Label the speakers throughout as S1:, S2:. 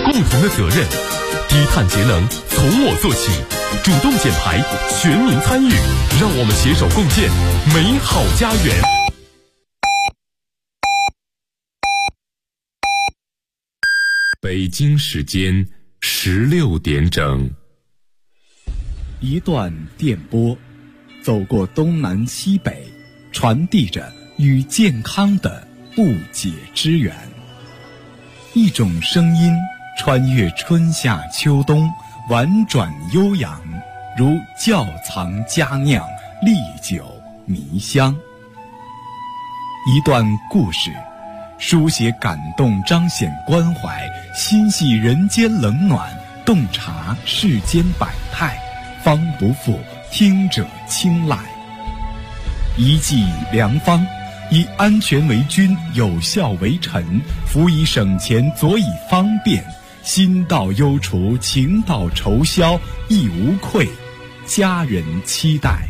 S1: 共同的责任。低碳节能从我做起，主动减排，全民参与，让我们携手共建美好家园。北京时间16点整。
S2: 一段电波，走过东南西北，传递着与健康的不解之缘。一种声音穿越春夏秋冬，婉转悠扬，如窖藏佳酿，历久弥香。一段故事，书写感动，彰显关怀，心系人间冷暖，洞察世间百态，方不负听者青睐。一剂良方，以安全为君，有效为臣，辅以省钱，佐以方便，心到忧除，情到愁消，亦无愧，家人期待。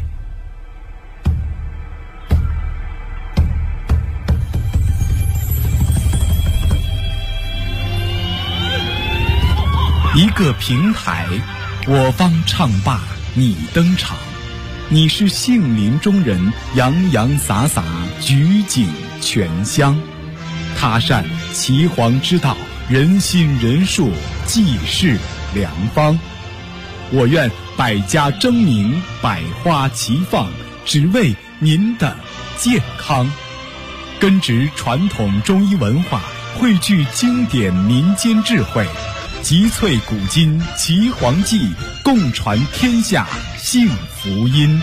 S2: 一个平台，我方唱罢你登场，你是杏林中人，洋洋洒洒，举景全香。他善岐黄之道，人心人术，济世良方。我愿百家争鸣，百花齐放，只为您的健康。根植传统中医文化，汇聚经典民间智慧，集萃古今岐黄记，共传天下幸福音。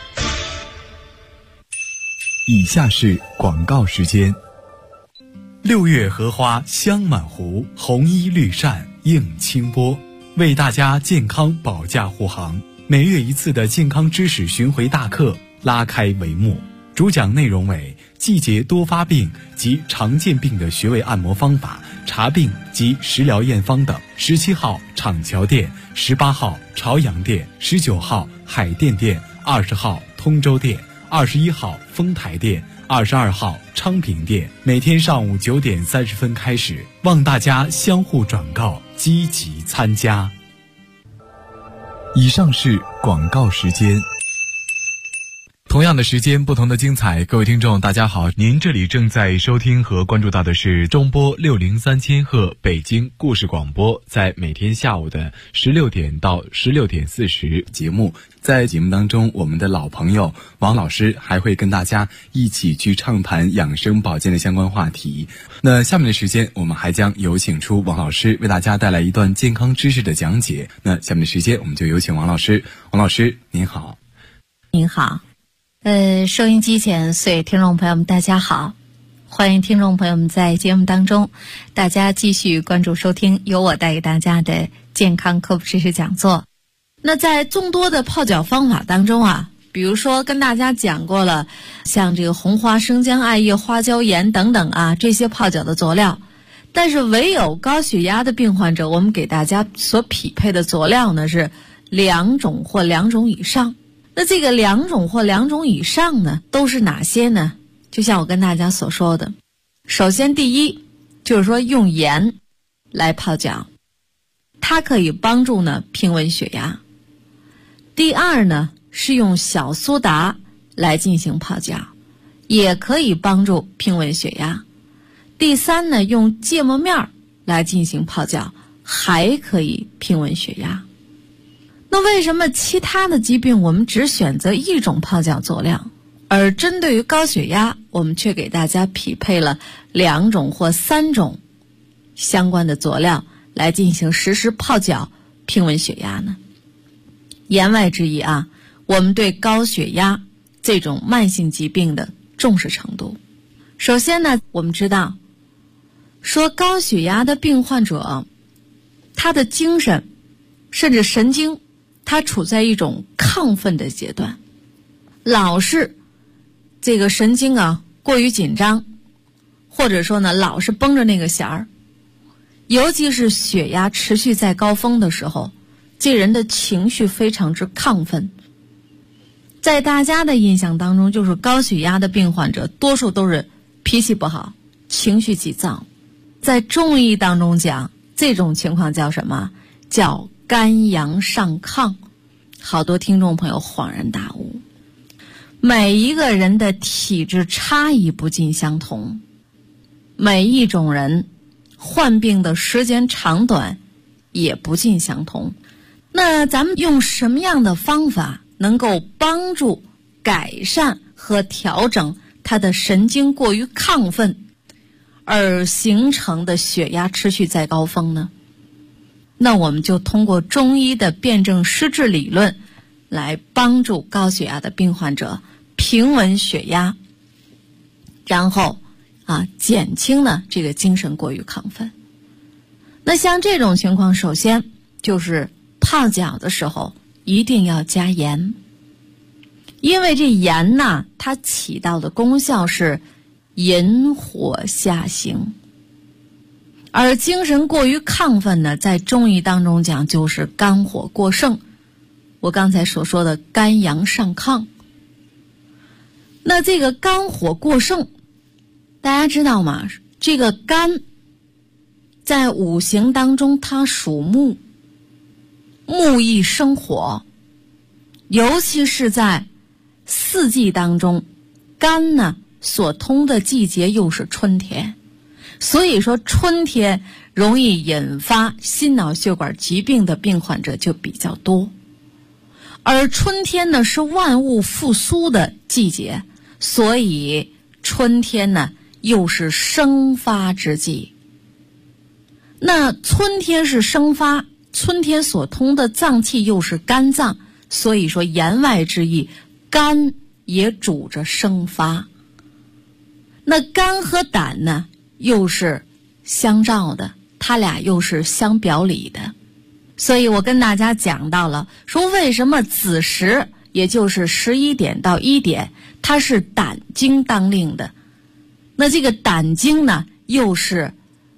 S2: 以下是广告时间。6月荷花香满湖，红衣绿扇映清波，为大家健康保驾护航。每月一次的健康知识巡回大课拉开帷幕，主讲内容为季节多发病及常见病的穴位按摩方法、查病及食疗验方等。17号厂桥店，18号朝阳店，19号海淀店，20号通州店，21号丰台店，22号昌平店。每天上午9点30分开始，望大家相互转告，积极参加。以上是广告时间。同样的时间，不同的精彩。各位听众大家好，您这里正在收听和关注到的是中波603千赫北京故事广播，在每天下午的16点到16点40节目。在节目当中，我们的老朋友王老师还会跟大家一起去畅谈养生保健的相关话题。那下面的时间，我们还将有请出王老师为大家带来一段健康知识的讲解。那下面的时间，我们就有请王老师。王老师您好。
S3: 您好。收音机前所有听众朋友们大家好，欢迎听众朋友们在节目当中大家继续关注收听由我带给大家的健康科普知识讲座。那在众多的泡脚方法当中啊，比如说跟大家讲过了像这个红花生姜艾叶花椒盐等等啊，这些泡脚的佐料，但是唯有高血压的病患者，我们给大家所匹配的佐料呢是2种或2种以上。那这个2种或2种以上呢，都是哪些呢？就像我跟大家所说的，首先第一就是说用盐来泡脚，它可以帮助呢平稳血压。第二呢是用小苏打来进行泡脚，也可以帮助平稳血压。第三呢用芥末面来进行泡脚，还可以平稳血压。那为什么其他的疾病我们只选择一种泡脚佐料，而针对于高血压我们却给大家匹配了2种或3种相关的佐料来进行实时泡脚平稳血压呢？言外之意啊，我们对高血压这种慢性疾病的重视程度。首先呢，我们知道说高血压的病患者，他的精神甚至神经它处在一种亢奋的阶段，老是这个神经啊过于紧张，或者说呢老是绷着那个弦儿，尤其是血压持续在高峰的时候，这人的情绪非常之亢奋。在大家的印象当中，就是高血压的病患者多数都是脾气不好，情绪急躁。在中医当中讲， 这种情况叫什么？叫肝阳上亢。好多听众朋友恍然大悟，每一个人的体质差异不尽相同，每一种人患病的时间长短也不尽相同。那咱们用什么样的方法能够帮助改善和调整他的神经过于亢奋而形成的血压持续在高峰呢？那我们就通过中医的辩证施治理论来帮助高血压的病患者平稳血压，然后减轻呢这个精神过于亢奋。那像这种情况，首先就是泡脚的时候一定要加盐，因为这盐呢，它起到的功效是引火下行。而精神过于亢奋呢，在中医当中讲就是肝火过盛，我刚才所说的肝阳上亢。那这个肝火过盛，大家知道吗？这个肝在五行当中它属木，木易生火，尤其是在四季当中，肝呢所通的季节又是春天，所以说春天容易引发心脑血管疾病的病患者就比较多。而春天呢是万物复苏的季节，所以春天呢又是生发之际。那春天是生发，春天所通的脏器又是肝脏，所以说言外之意，肝也主着生发。那肝和胆呢又是相照的，它俩又是相表里的。所以我跟大家讲到了，说为什么子时，也就是11点到1点，它是胆经当令的。那这个胆经呢，又是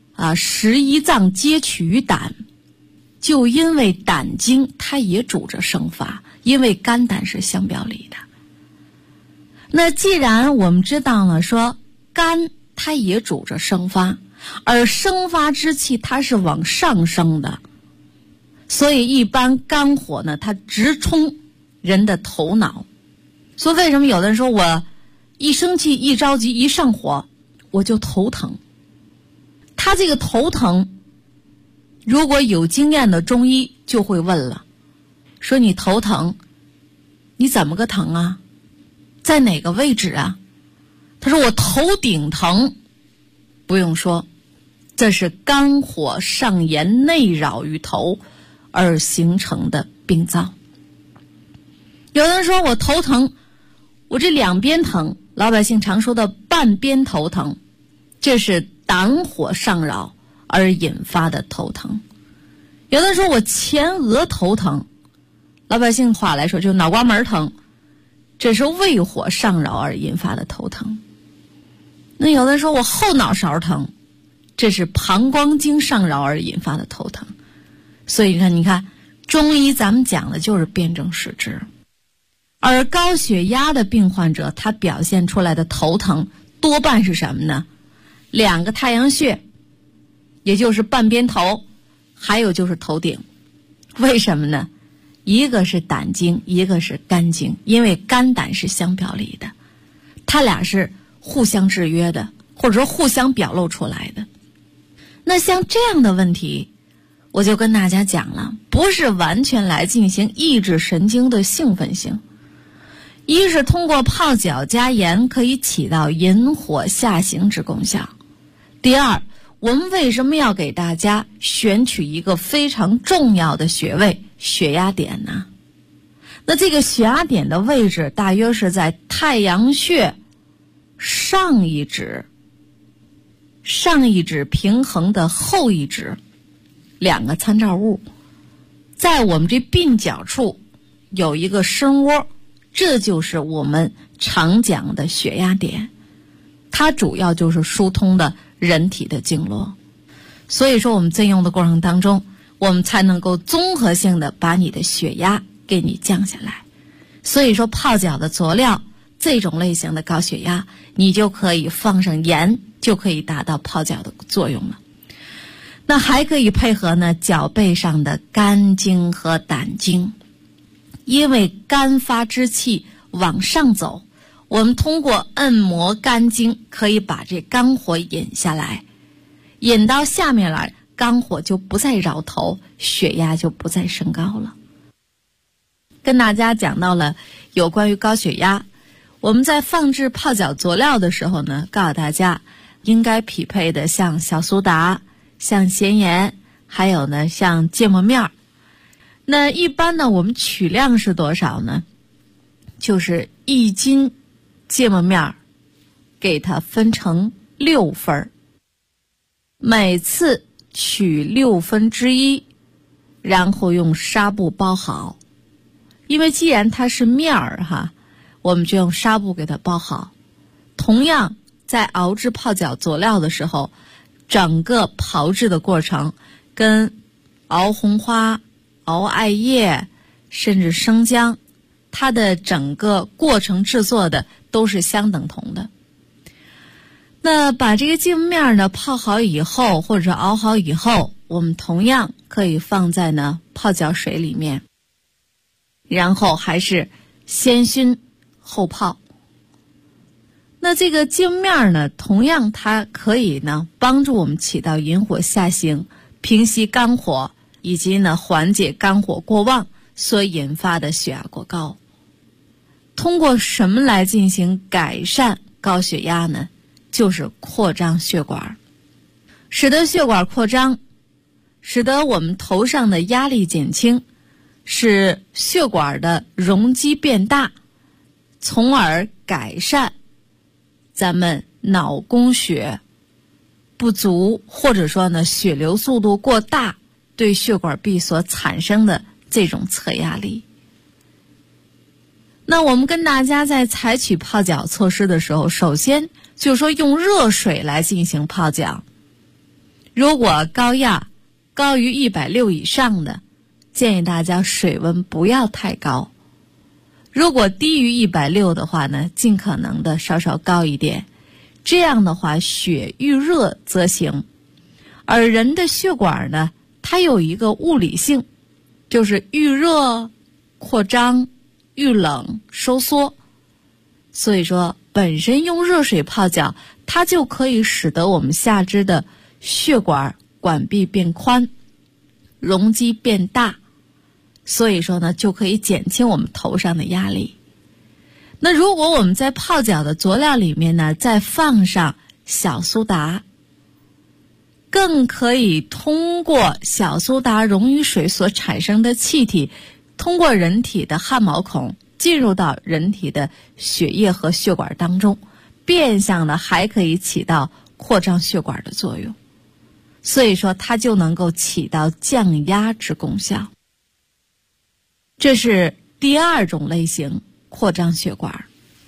S3: 11脏皆取于胆，就因为胆经它也主着生发，因为肝胆是相表里的。那既然我们知道了说肝它也主着生发，而生发之气它是往上升的，所以一般肝火呢它直冲人的头脑。所以为什么有的人说我一生气一着急一上火我就头疼，他这个头疼如果有经验的中医就会问了，说你头疼你怎么个疼啊，在哪个位置啊？他说我头顶疼。不用说，这是肝火上炎内扰于头而形成的病灶。有人说我头疼，我这两边疼，老百姓常说的半边头疼，这是胆火上扰而引发的头疼。有的说我前额头疼，老百姓话来说就脑瓜门疼，这是胃火上扰而引发的头疼。那有的说我后脑勺疼，这是膀胱经上扰而引发的头疼。所以你看中医咱们讲的就是辩证施治。而高血压的病患者，他表现出来的头疼多半是什么呢？两个太阳穴，也就是半边头，还有就是头顶。为什么呢？一个是胆经，一个是肝经，因为肝胆是相表里的，它俩是互相制约的，或者说互相表露出来的。那像这样的问题，我就跟大家讲了，不是完全来进行抑制神经的兴奋性。一是通过泡脚加盐可以起到引火下行之功效。第二，我们为什么要给大家选取一个非常重要的穴位血压点呢？那这个血压点的位置大约是在太阳穴上一指平衡的后一指两个参照物，在我们这鬓角处有一个深窝，这就是我们常讲的血压点，它主要就是疏通的人体的经络。所以说我们在用的过程当中，我们才能够综合性的把你的血压给你降下来。所以说泡脚的佐料这种类型的高血压，你就可以放上盐，就可以达到泡脚的作用了。 那还可以配合呢脚背上的肝经和胆经，因为肝发之气往上走，我们通过按摩肝经可以把这肝火引下来，引到下面来，肝火就不再扰头，血压就不再升高了。跟大家讲到了有关于高血压，我们在放置泡脚佐料的时候呢，告诉大家应该匹配的像小苏打、像咸盐，还有呢像芥末面。那一般呢我们取量是多少呢？就是1斤芥末面给它分成6份，每次取1/6，然后用纱布包好。因为既然它是面儿哈，我们就用纱布给它包好。同样在熬制泡脚佐料的时候，整个炮制的过程跟熬红花、熬艾叶甚至生姜，它的整个过程制作的都是相等同的。那把这个芥末面呢泡好以后，或者熬好以后，我们同样可以放在呢泡脚水里面，然后还是先熏后泡。那这个芥末面呢，同样它可以呢帮助我们起到引火下行、平息肝火，以及呢缓解肝火过旺所引发的血压过高。通过什么来进行改善高血压呢？就是扩张血管，使得血管扩张，使得我们头上的压力减轻，使血管的容积变大，从而改善咱们脑供血不足，或者说呢血流速度过大对血管壁所产生的这种侧压力。那我们跟大家在采取泡脚措施的时候，首先就是说用热水来进行泡脚。如果高压高于160以上的，建议大家水温不要太高。如果低于160的话呢，尽可能的稍稍高一点。这样的话，血遇热则行。而人的血管呢，它有一个物理性，就是遇热扩张，遇冷收缩。所以说本身用热水泡脚，它就可以使得我们下肢的血管管壁变宽，容积变大，所以说呢就可以减轻我们头上的压力。那如果我们在泡脚的佐料里面呢再放上小苏打，更可以通过小苏打溶于水所产生的气体，通过人体的汗毛孔进入到人体的血液和血管当中，变相的还可以起到扩张血管的作用，所以说它就能够起到降压之功效。这是第2种类型，扩张血管。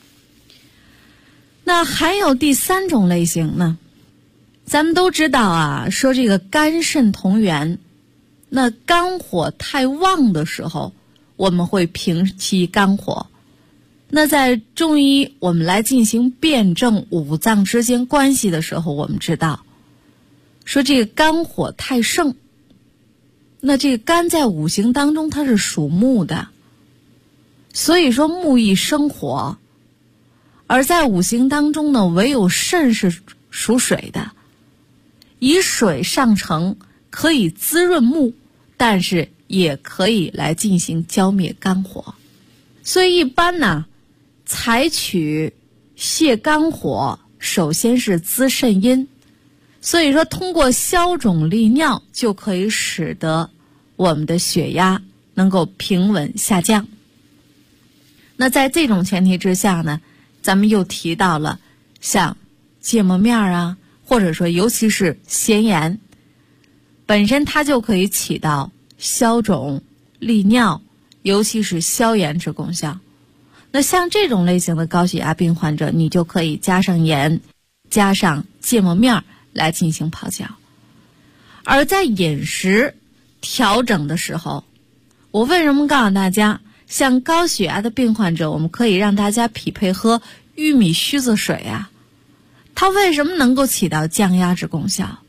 S3: 那还有第3种类型呢？咱们都知道啊，说这个肝肾同源，那肝火太旺的时候，我们会平息肝火。那在中医我们来进行辩证五脏之间关系的时候，我们知道说这个肝火太盛，那这个肝在五行当中它是属木的，所以说木易生火，而在五行当中呢，唯有肾是属水的，以水上承，可以滋润木，但是也可以来进行浇灭肝火。所以一般呢，采取泻肝火，首先是滋肾阴，所以说通过消肿利尿就可以使得我们的血压能够平稳下降。那在这种前提之下呢，咱们又提到了像芥末面啊，或者说尤其是咸盐，本身它就可以起到消肿利尿，尤其是消炎之功效。那像这种类型的高血压病患者，你就可以加上盐，加上芥末面来进行泡脚。而在饮食调整的时候，我为什么告诉大家，像高血压的病患者，我们可以让大家匹配喝玉米须子水啊？它为什么能够起到降压之功效？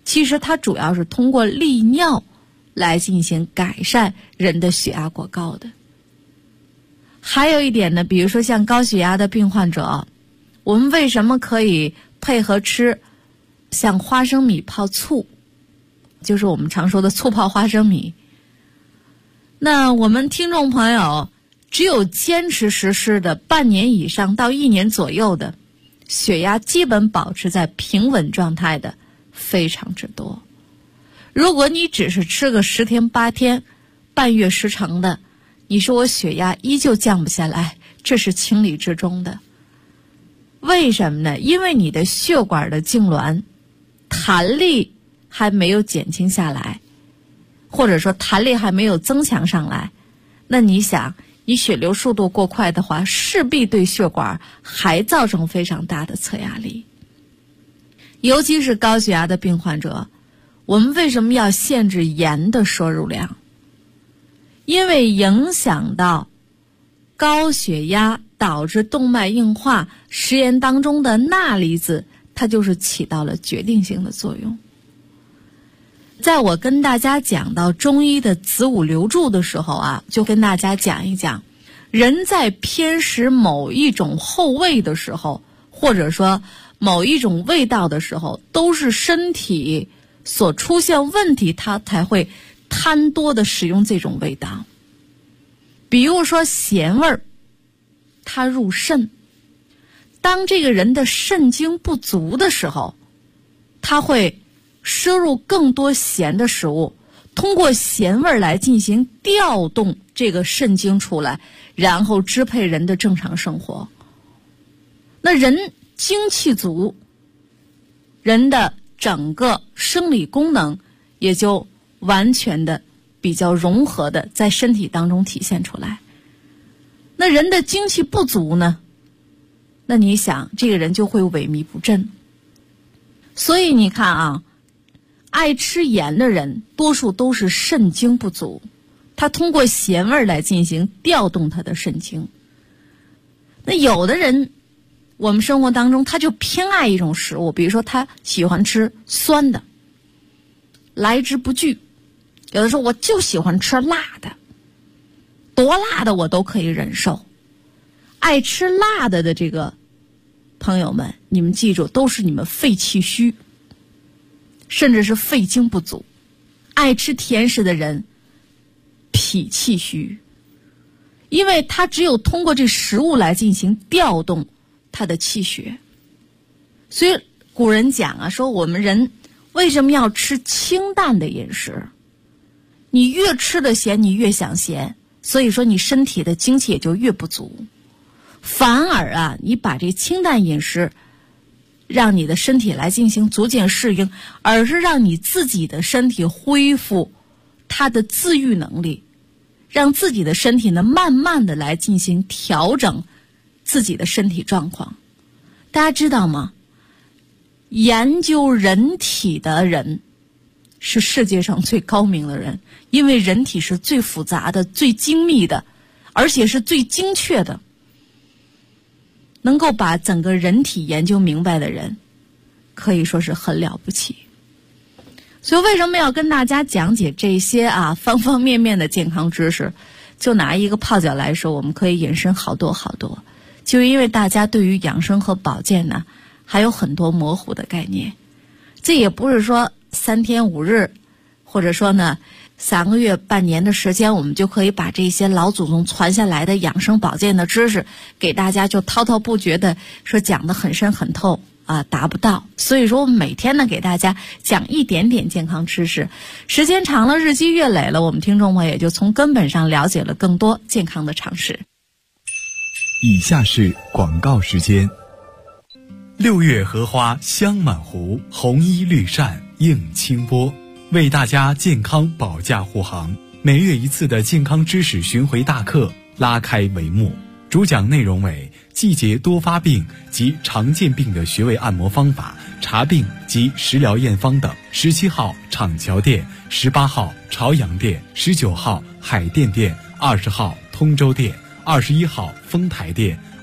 S3: 其实它主要是通过利尿来进行改善人的血压过高的。还有一点呢，比如说像高血压的病患者，我们为什么可以配合吃像花生米泡醋，就是我们常说的醋泡花生米。那我们听众朋友只有坚持实施的半年以上到1年左右的，血压基本保持在平稳状态的非常之多。如果你只是吃个10天8天半月时长的，你说我血压依旧降不下来，这是情理之中的。为什么呢？因为你的血管的痉挛弹力还没有减轻下来，或者说弹力还没有增强上来，那你想你血流速度过快的话，势必对血管还造成非常大的侧压力。尤其是高血压的病患者，我们为什么要限制盐的摄入量？因为影响到高血压导致动脉硬化食盐当中的钠离子，它就是起到了决定性的作用。在我跟大家讲到中医的子午流注的时候啊，就跟大家讲一讲，人在偏食某一种后味的时候，或者说某一种味道的时候，都是身体所出现问题，它才会贪多的使用这种味道。比如说咸味儿，它入肾，当这个人的肾精不足的时候，他会摄入更多咸的食物，通过咸味来进行调动这个肾精出来，然后支配人的正常生活。那人精气足，人的整个生理功能也就完全的比较融合的在身体当中体现出来。那人的精气不足呢，那你想这个人就会萎靡不振。所以你看啊，爱吃盐的人多数都是肾精不足，他通过咸味来进行调动他的肾精。那有的人我们生活当中他就偏爱一种食物，比如说他喜欢吃酸的，来之不拒。有的时候我就喜欢吃辣的，多辣的我都可以忍受。爱吃辣的这个朋友们，你们记住，都是你们肺气虚，甚至是肺精不足。爱吃甜食的人脾气虚，因为他只有通过这食物来进行调动他的气血。所以古人讲啊，说我们人为什么要吃清淡的饮食？你越吃的咸，你越想咸，所以说你身体的精气也就越不足。反而啊，你把这清淡饮食让你的身体来进行逐渐适应，而是让你自己的身体恢复它的自愈能力，让自己的身体呢慢慢的来进行调整自己的身体状况。大家知道吗？研究人体的人是世界上最高明的人，因为人体是最复杂的、最精密的，而且是最精确的。能够把整个人体研究明白的人，可以说是很了不起。所以为什么要跟大家讲解这些方方面面的健康知识？就拿一个泡脚来说，我们可以引申好多好多。就因为大家对于养生和保健呢，还有很多模糊的概念。这也不是说3天5日，或者说呢3个月半年的时间，我们就可以把这些老祖宗传下来的养生保健的知识给大家就滔滔不绝的说讲得很深很透达不到。所以说我们每天呢给大家讲一点点健康知识，时间长了，日积月累了，我们听众朋友也就从根本上了解了更多健康的常识。
S2: 以下是广告时间。6月荷花香满湖，红衣绿扇映清波，为大家健康保驾护航。每月一次的健康知识巡回大课拉开帷幕，主讲内容为季节多发病及常见病的穴位按摩方法、查病及食疗验方等。17号厂桥店，18号朝阳店，19号海淀店，20号通州店，21号丰台店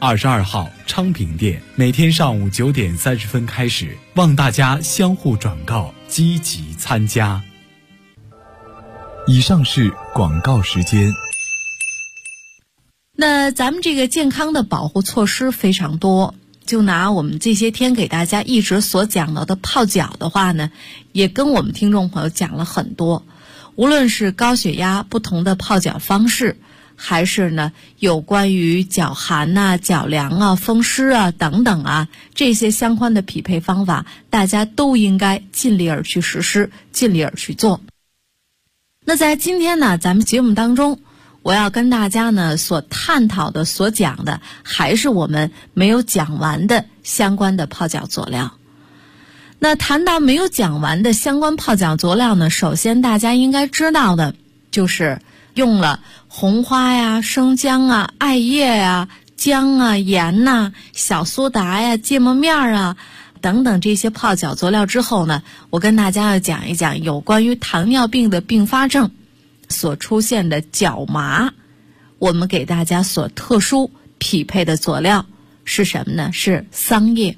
S2: 22号昌平店，每天上午9点30分开始，望大家相互转告，积极参加。以上是广告时间。
S3: 那咱们这个健康的保护措施非常多，就拿我们这些天给大家一直所讲到的泡脚的话呢，也跟我们听众朋友讲了很多，无论是高血压不同的泡脚方式，还是呢有关于脚寒啊、脚凉啊、风湿啊等等啊，这些相关的匹配方法，大家都应该尽力而去实施，尽力而去做。那在今天呢，咱们节目当中，我要跟大家呢所探讨的、所讲的，还是我们没有讲完的相关的泡脚佐料。那谈到没有讲完的相关泡脚佐料呢，首先大家应该知道的就是用了红花呀、生姜啊、艾叶呀、姜啊、盐呐、小苏打呀、芥末面啊等等这些泡脚佐料之后呢，我跟大家要讲一讲有关于糖尿病的并发症所出现的脚麻，我们给大家所特殊匹配的佐料是什么呢？是桑叶。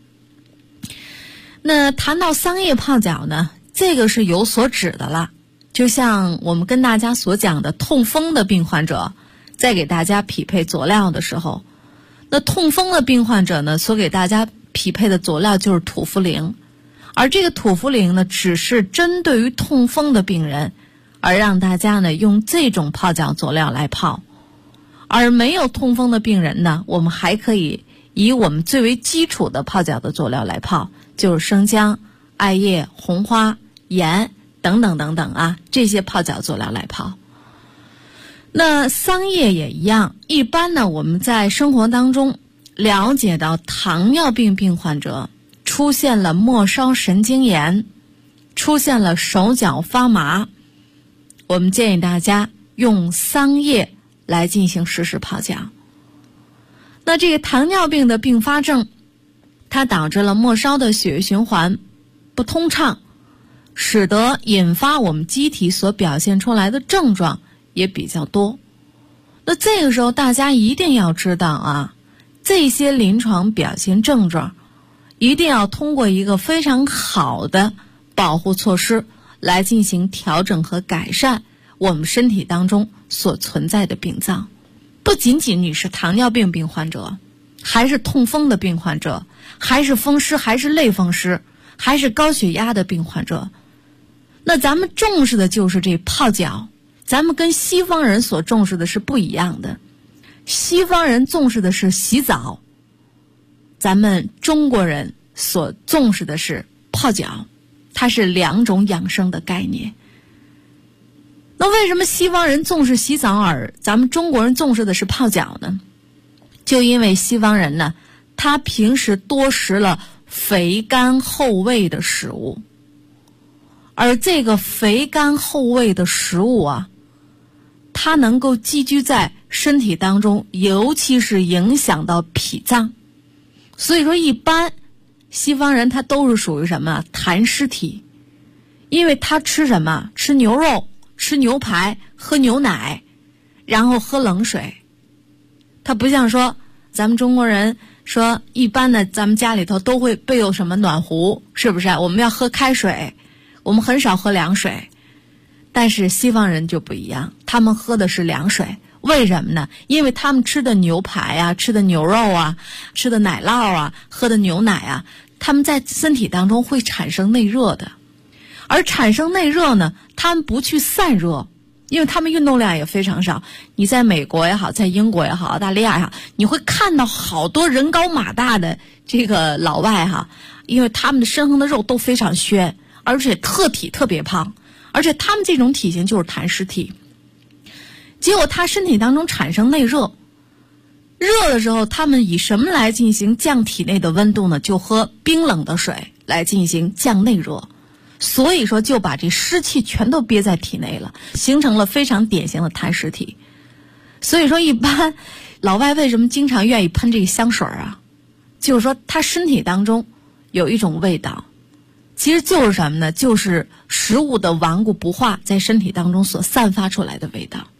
S3: 那谈到桑叶泡脚呢，这个是有所指的了。就像我们跟大家所讲的痛风的病患者，在给大家匹配佐料的时候，那痛风的病患者呢，所给大家匹配的佐料就是土茯苓，而这个土茯苓呢，只是针对于痛风的病人，而让大家呢用这种泡脚佐料来泡。而没有痛风的病人呢，我们还可以以我们最为基础的泡脚的佐料来泡，就是生姜、艾叶、红花、盐等等等等啊，这些泡脚佐料来泡。那桑叶也一样，一般呢我们在生活当中了解到糖尿病病患者出现了末梢神经炎，出现了手脚发麻，我们建议大家用桑叶来进行实时泡脚。那这个糖尿病的并发症，它导致了末梢的血液循环不通畅，使得引发我们机体所表现出来的症状也比较多。那这个时候大家一定要知道啊，这些临床表现症状一定要通过一个非常好的保护措施来进行调整和改善我们身体当中所存在的病灶。不仅仅你是糖尿病病患者，还是痛风的病患者，还是风湿，还是类风湿，还是高血压的病患者，那咱们重视的就是这泡脚。咱们跟西方人所重视的是不一样的，西方人重视的是洗澡，咱们中国人所重视的是泡脚，它是两种养生的概念。那为什么西方人重视洗澡而咱们中国人重视的是泡脚呢？就因为西方人呢，他平时多食了肥甘厚味的食物，而这个肥甘厚味的食物啊，它能够积聚在身体当中，尤其是影响到脾脏。所以说一般西方人他都是属于什么痰湿体，因为他吃什么？吃牛肉，吃牛排，喝牛奶，然后喝冷水。他不像说咱们中国人说一般的咱们家里头都会备有什么暖壶，是不是？我们要喝开水，我们很少喝凉水。但是西方人就不一样，他们喝的是凉水。为什么呢？因为他们吃的牛排啊，吃的牛肉啊，吃的奶酪啊，喝的牛奶啊，他们在身体当中会产生内热的。而产生内热呢，他们不去散热，因为他们运动量也非常少。你在美国也好，在英国也好，澳大利亚也好，你会看到好多人高马大的这个老外哈，因为他们的身上的肉都非常宣，而且特体特别胖，而且他们这种体型就是痰湿体。结果他身体当中产生内热，热的时候他们以什么来进行降体内的温度呢？就喝冰冷的水来进行降内热。所以说就把这湿气全都憋在体内了，形成了非常典型的痰湿体。所以说一般老外为什么经常愿意喷这个香水啊？就是说他身体当中有一种味道，其实就是什么呢？就是食物的顽固不化在身体当中所散发出来的味道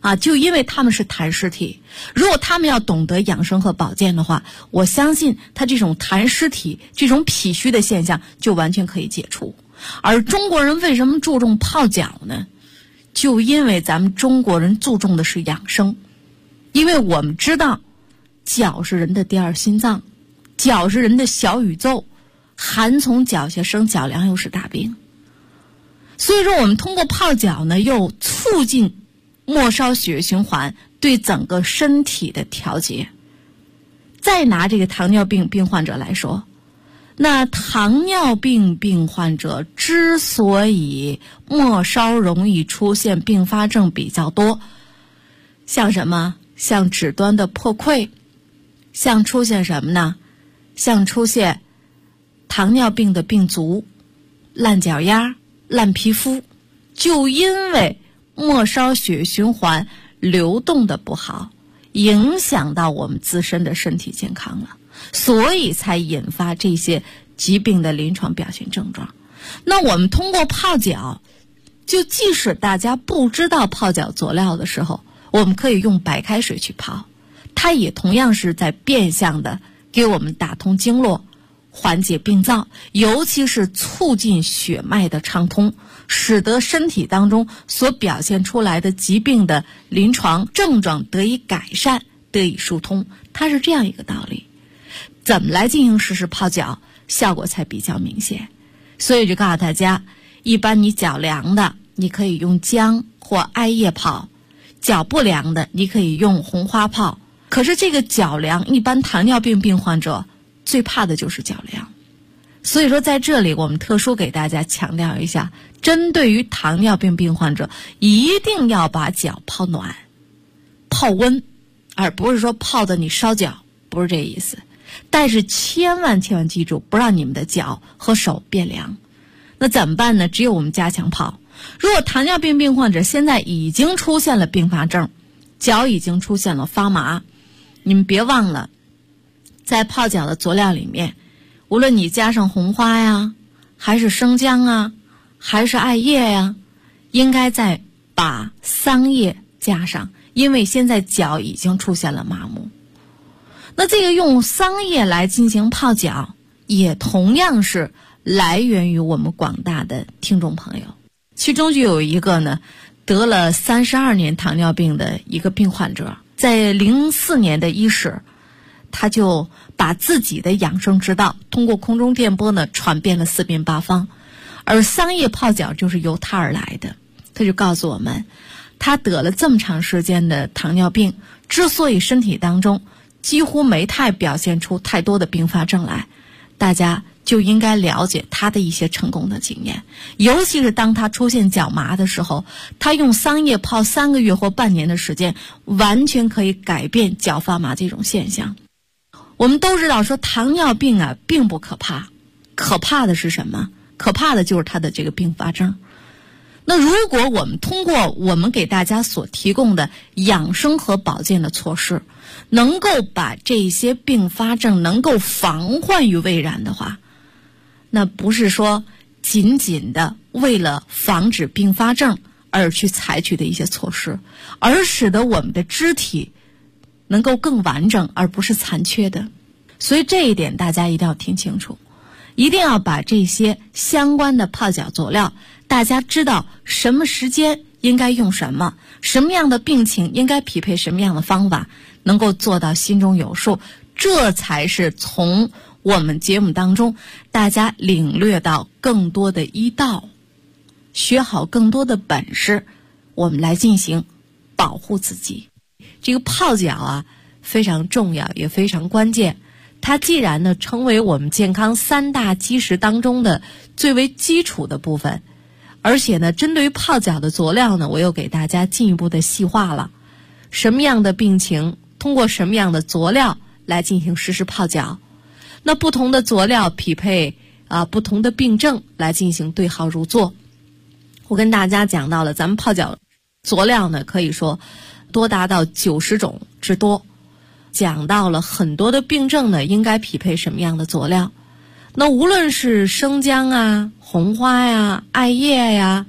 S3: 就因为他们是痰湿体，如果他们要懂得养生和保健的话，我相信他这种痰湿体这种脾虚的现象就完全可以解除。而中国人为什么注重泡脚呢？就因为咱们中国人注重的是养生，因为我们知道脚是人的第二心脏，脚是人的小宇宙，寒从脚下生，脚凉又是大病。所以说我们通过泡脚呢，又促进末梢血液循环，对整个身体的调节。再拿这个糖尿病病患者来说，那糖尿病病患者之所以末梢容易出现并发症比较多，像什么？像指端的破溃，像出现什么呢？像出现糖尿病的病足、烂脚丫、烂皮肤，就因为末梢血液循环流动的不好，影响到我们自身的身体健康了，所以才引发这些疾病的临床表现症状。那我们通过泡脚，就即使大家不知道泡脚佐料的时候，我们可以用白开水去泡，它也同样是在变相的给我们打通经络，缓解病灶，尤其是促进血脉的畅通，使得身体当中所表现出来的疾病的临床症状得以改善，得以疏通。它是这样一个道理。怎么来进行实时泡脚，效果才比较明显？所以就告诉大家，一般你脚凉的，你可以用姜或艾叶泡；脚不凉的，你可以用红花泡。可是这个脚凉，一般糖尿病病患者最怕的就是脚凉。所以说在这里我们特殊给大家强调一下，针对于糖尿病病患者，一定要把脚泡暖、泡温，而不是说泡的你烧脚，不是这意思。但是千万记住，不让你们的脚和手变凉。那怎么办呢？只有我们加强泡。如果糖尿病病患者现在已经出现了并发症，脚已经出现了发麻，你们别忘了，在泡脚的佐料里面，无论你加上红花呀，还是生姜啊，还是艾叶呀，应该再把桑叶加上，因为现在脚已经出现了麻木。那这个用桑叶来进行泡脚，也同样是来源于我们广大的听众朋友。其中就有一个呢，得了32年糖尿病的一个病患者，在04年的伊始，他就把自己的养生之道通过空中电波呢传遍了四面八方，而桑叶泡脚就是由他而来的。他就告诉我们，他得了这么长时间的糖尿病，之所以身体当中几乎没太表现出太多的并发症来，大家就应该了解他的一些成功的经验。尤其是当他出现脚麻的时候，他用桑叶泡3个月或半年的时间，完全可以改变脚发麻这种现象。我们都知道说糖尿病啊并不可怕，可怕的是什么？可怕的就是它的这个并发症。那如果我们通过我们给大家所提供的养生和保健的措施，能够把这些并发症能够防患于未然的话，那不是说仅仅的为了防止并发症而去采取的一些措施，而使得我们的肢体能够更完整，而不是残缺的。所以这一点大家一定要听清楚，一定要把这些相关的泡脚佐料，大家知道什么时间应该用什么，什么样的病情应该匹配什么样的方法，能够做到心中有数，这才是从我们节目当中大家领略到更多的医道，学好更多的本事，我们来进行保护自己。这个泡脚啊非常重要，也非常关键。它既然呢成为我们健康3大基石当中的最为基础的部分，而且呢针对于泡脚的佐料呢，我又给大家进一步的细化了，什么样的病情通过什么样的佐料来进行实时泡脚，那不同的佐料匹配不同的病症来进行对号入座。我跟大家讲到了咱们泡脚佐料呢可以说多达到90种之多，讲到了很多的病症呢应该匹配什么样的佐料。那无论是生姜啊、红花呀、艾叶呀，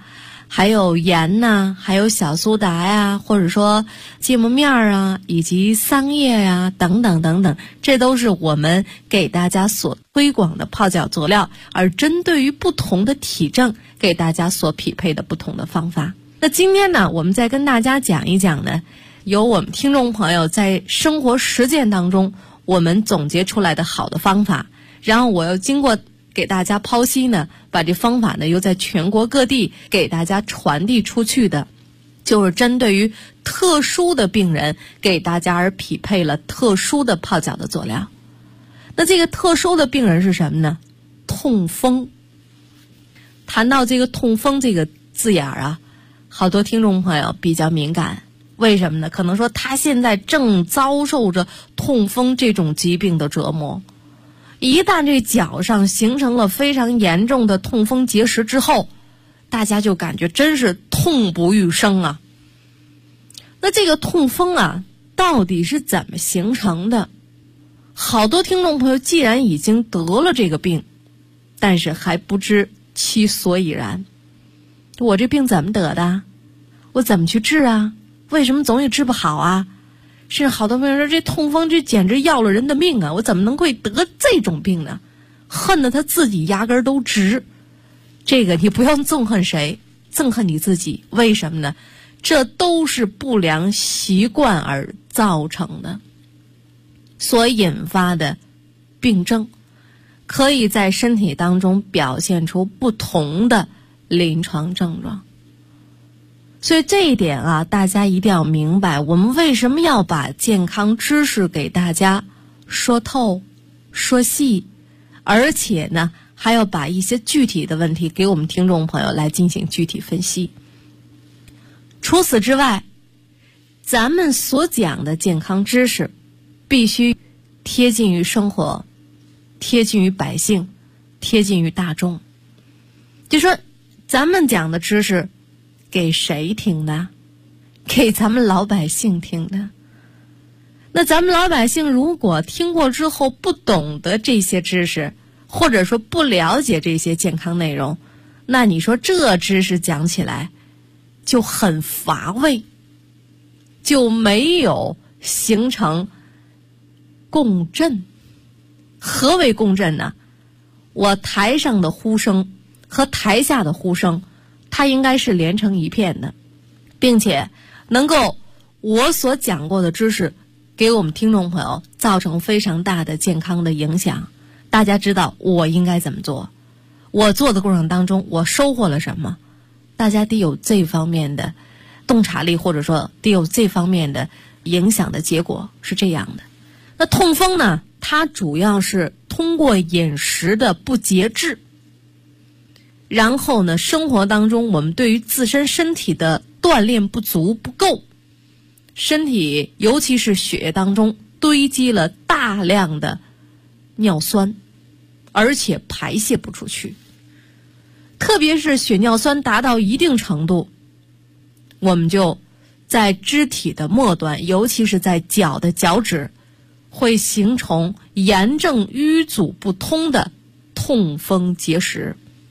S3: 还有盐呐，还有小苏打呀，或者说芥末面啊，以及桑叶呀，等等等等，这都是我们给大家所推广的泡脚佐料，而针对于不同的体症，给大家所匹配的不同的方法。那今天呢，我们再跟大家讲一讲呢，有我们听众朋友在生活实践当中我们总结出来的好的方法，然后我又经过给大家剖析呢，把这方法呢又在全国各地给大家传递出去的，就是针对于特殊的病人给大家而匹配了特殊的泡脚的佐料。那这个特殊的病人是什么呢？痛风。谈到这个痛风这个字眼啊，好多听众朋友比较敏感。为什么呢？可能说他现在正遭受着痛风这种疾病的折磨，一旦这脚上形成了非常严重的痛风结石之后，大家就感觉真是痛不欲生啊。那这个痛风啊，到底是怎么形成的？好多听众朋友既然已经得了这个病，但是还不知其所以然。我这病怎么得的？我怎么去治啊？为什么总也治不好啊？甚至好多朋友说，这痛风这简直要了人的命啊！我怎么能会得这种病呢？恨得他自己牙根都直。这个你不用憎恨谁，憎恨你自己。为什么呢？这都是不良习惯而造成的，所引发的病症，可以在身体当中表现出不同的临床症状。所以这一点啊，大家一定要明白，我们为什么要把健康知识给大家说透、说细，而且呢，还要把一些具体的问题给我们听众朋友来进行具体分析。除此之外，咱们所讲的健康知识必须贴近于生活，贴近于百姓，贴近于大众。就说咱们讲的知识给谁听的？给咱们老百姓听的。那咱们老百姓如果听过之后不懂得这些知识，或者说不了解这些健康内容，那你说这知识讲起来就很乏味，就没有形成共振。何为共振呢？我台上的呼声和台下的呼声，它应该是连成一片的，并且能够我所讲过的知识给我们听众朋友造成非常大的健康的影响。大家知道我应该怎么做，我做的过程当中我收获了什么，大家得有这方面的洞察力，或者说得有这方面的影响的结果，是这样的。那痛风呢，它主要是通过饮食的不节制，然后呢，生活当中我们对于自身身体的锻炼不足不够，身体尤其是血液当中堆积了大量的尿酸，而且排泄不出去。特别是血尿酸达到一定程度，我们就在肢体的末端，尤其是在脚的脚趾，会形成炎症淤阻不通的痛风结石。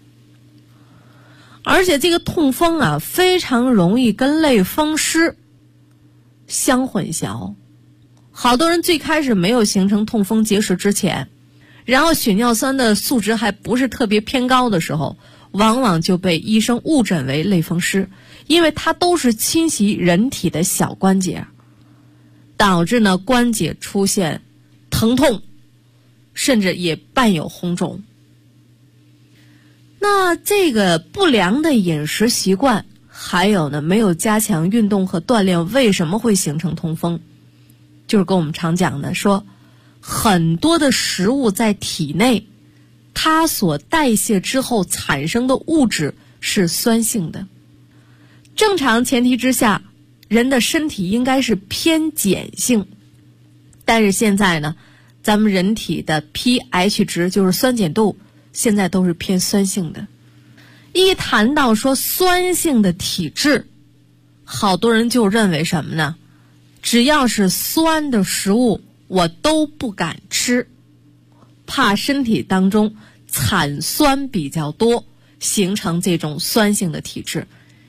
S3: 而且这个痛风啊，非常容易跟类风湿相混淆。好多人最开始没有形成痛风结石之前，然后血尿酸的数值还不是特别偏高的时候，往往就被医生误诊为类风湿，因为它都是侵袭人体的小关节，导致呢关节出现疼痛，甚至也伴有红肿。那这个不良的饮食习惯，还有呢没有加强运动和锻炼，为什么会形成痛风？就是跟我们常讲的说，很多的食物在体内，它所代谢之后产生的物质是酸性的。正常前提之下，人的身体应该是偏碱性，但是现在呢，咱们人体的 pH 值，就是酸碱度，现在都是偏酸性的。一谈到说酸性的体质，好多人就认为什么呢？只要是酸的食物我都不敢吃，怕身体当中产酸比较多，形成这种酸性的体质。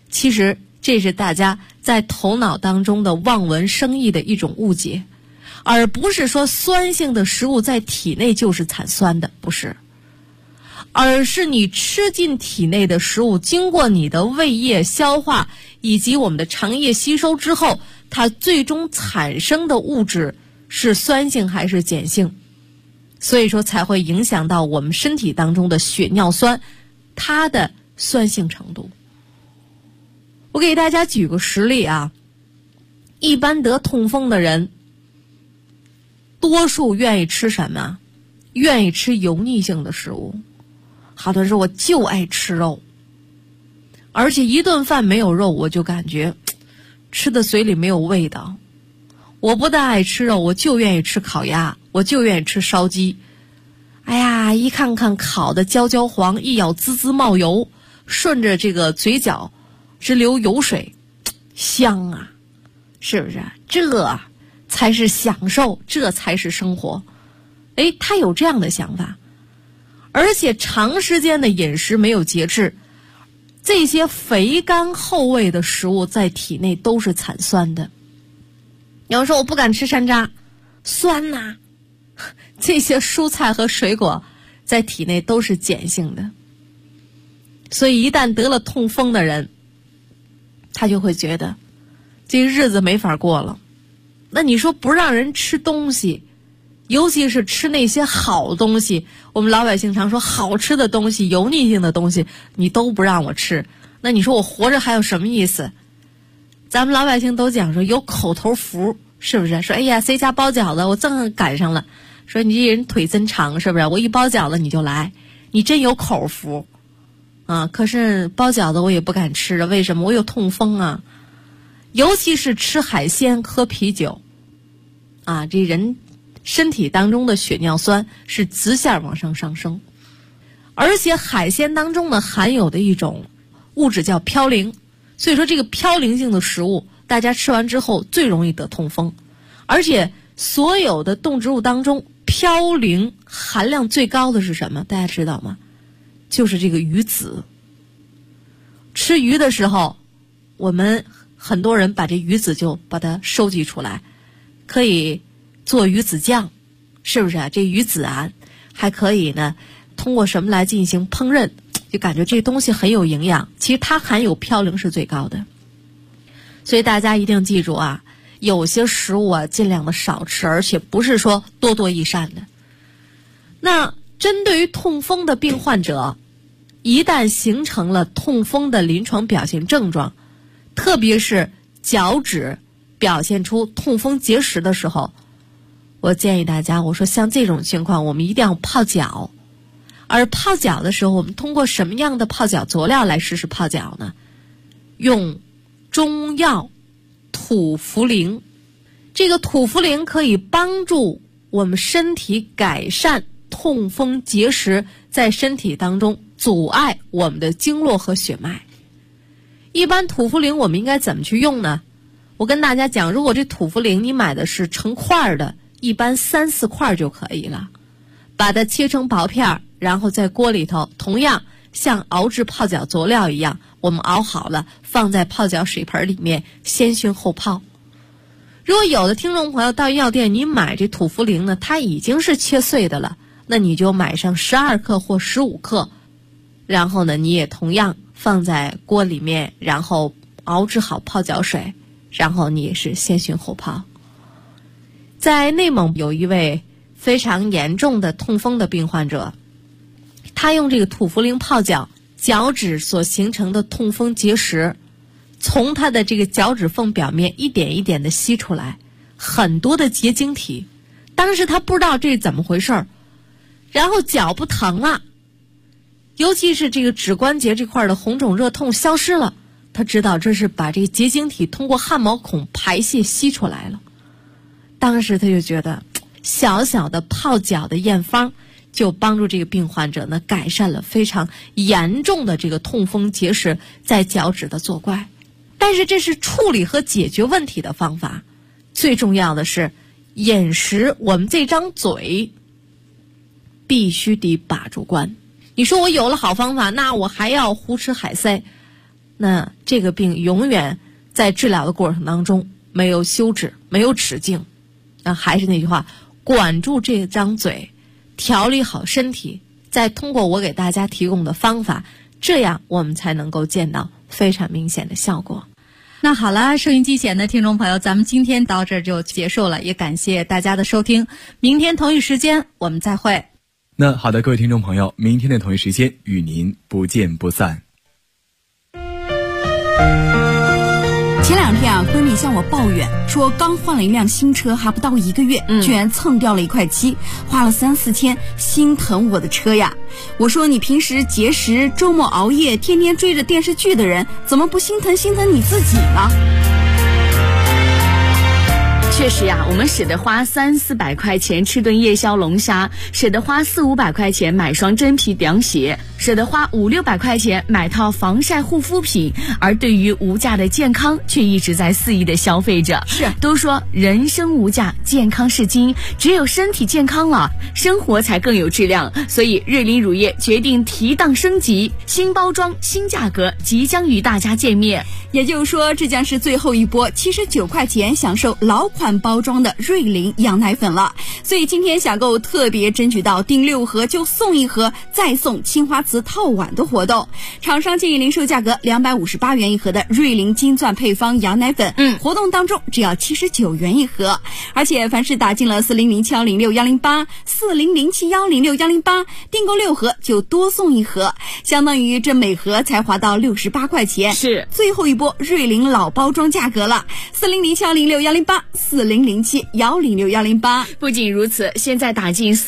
S3: 其实这是大家在头脑当中的望文生义的一种误解，而不是说酸性的食物在体内就是产酸的，不是，而是你吃进体内的食物经过你的胃液消化以及我们的肠液吸收之后，它最终产生的物质是酸性还是碱性，所以说才会影响到我们身体当中的血尿酸它的酸性程度。我给大家举个实例啊，一般得痛风的人多数愿意吃什么？愿意吃油腻性的食物。好多人说我就爱吃肉，而且一顿饭没有肉我就感觉吃的嘴里没有味道。我不但爱吃肉，我就愿意吃烤鸭，我就愿意吃烧鸡。哎呀，一看看烤的焦焦黄，一咬滋滋冒油，顺着这个嘴角直流油水，香啊，是不是？这才是享受，这才是生活。哎，他有这样的想法，而且长时间的饮食没有节制，这些肥甘厚味的食物在体内都是产酸的。有人说我不敢吃山楂，酸呐，这些蔬菜和水果在体内都是碱性的。所以一旦得了痛风的人，他就会觉得这日子没法过了。那你说不让人吃东西，尤其是吃那些好东西，我们老百姓常说好吃的东西，油腻性的东西你都不让我吃，那你说我活着还有什么意思？咱们老百姓都讲说有口头福，是不是？说哎呀谁家包饺子我正赶上了，说你这人腿真长，是不是？我一包饺子你就来，你真有口福啊！可是包饺子我也不敢吃啊，为什么？我有痛风啊。尤其是吃海鲜喝啤酒啊，这人身体当中的血尿酸是直线往上上升，而且海鲜当中呢含有的一种物质叫嘌呤，所以说这个嘌呤性的食物大家吃完之后最容易得痛风。而且所有的动植物当中嘌呤含量最高的是什么？大家知道吗？就是这个鱼籽。吃鱼的时候，我们很多人把这鱼籽就把它收集出来，可以做鱼子酱，是不是啊？这鱼籽啊还可以呢通过什么来进行烹饪，就感觉这东西很有营养。其实它含有嘌呤是最高的，所以大家一定记住啊，有些食物啊尽量的少吃，而且不是说多多益善的。那针对于痛风的病患者，一旦形成了痛风的临床表现症状，特别是脚趾表现出痛风结石的时候，我建议大家，我说像这种情况我们一定要泡脚。而泡脚的时候，我们通过什么样的泡脚佐料来实施泡脚呢？用中药土茯苓。这个土茯苓可以帮助我们身体改善痛风结石在身体当中阻碍我们的经络和血脉。一般土茯苓我们应该怎么去用呢？我跟大家讲，如果这土茯苓你买的是成块的，一般3、4块就可以了，把它切成薄片，然后在锅里头同样像熬制泡脚佐料一样，我们熬好了放在泡脚水盆里面先熏后泡。如果有的听众朋友到药店你买这土茯苓呢，它已经是切碎的了，那你就买上12克或15克，然后呢你也同样放在锅里面，然后熬制好泡脚水，然后你也是先熏后泡。在内蒙有一位非常严重的痛风的病患者，他用这个土茯苓泡脚，脚趾所形成的痛风结石从他的这个脚趾缝表面一点一点的吸出来，很多的结晶体。当时他不知道这是怎么回事，然后脚不疼了，尤其是这个指关节这块的红肿热痛消失了，他知道这是把这个结晶体通过汗毛孔排泄吸出来了。当时他就觉得小小的泡脚的验方就帮助这个病患者呢改善了非常严重的这个痛风结石在脚趾的作怪。但是这是处理和解决问题的方法，最重要的是饮食，我们这张嘴必须得把住关。你说我有了好方法，那我还要胡吃海塞，
S4: 那这个病永远在治疗的过程当中没有休止，没有止境。那还是那句话，管住这张嘴，调理好身体，再通过我给大家提供的方法，这样我们才能够见到非常明显的效果。
S3: 那好了，收音机前的听众朋友，咱们今天到这儿就结束了，也感谢大家的收听。明天同一时间我们再会。
S2: 那好的，各位听众朋友，明天的同一时间与您不见不散。
S5: 前两天啊，闺蜜向我抱怨说，刚换了一辆新车，还不到1个月，居然蹭掉了1块7，花了3、4天，心疼我的车呀。我说，你平时节食、周末熬夜、天天追着电视剧的人，怎么不心疼你自己呢？
S6: 确实呀，我们舍得花300、400块钱吃顿夜宵龙虾，舍得花400、500块钱买双真皮凉鞋，舍得花500、600块钱买套防晒护肤品，而对于无价的健康却一直在肆意的消费着。
S5: 是，
S6: 都说人生无价，健康是金，只有身体健康了，生活才更有质量。所以瑞麟乳业决定提档升级，新包装、新价格即将与大家见面。
S5: 也就是说，这将是最后一波79块钱享受老款包装的瑞麟羊奶粉了。所以今天小购特别争取到订6盒就送1盒，再送青花瓷套碗的活动。厂商建议零售价格258元1盒的瑞麟金钻配方羊奶粉，活动当中只要79元1盒。而且凡是打进了4007106108、4007106108，订购6盒就多送1盒，相当于这每盒才划到68块钱。
S6: 是
S5: 最后一波瑞麟老包装价格了，4007106108、4007106108。
S6: 不仅如此，现在打进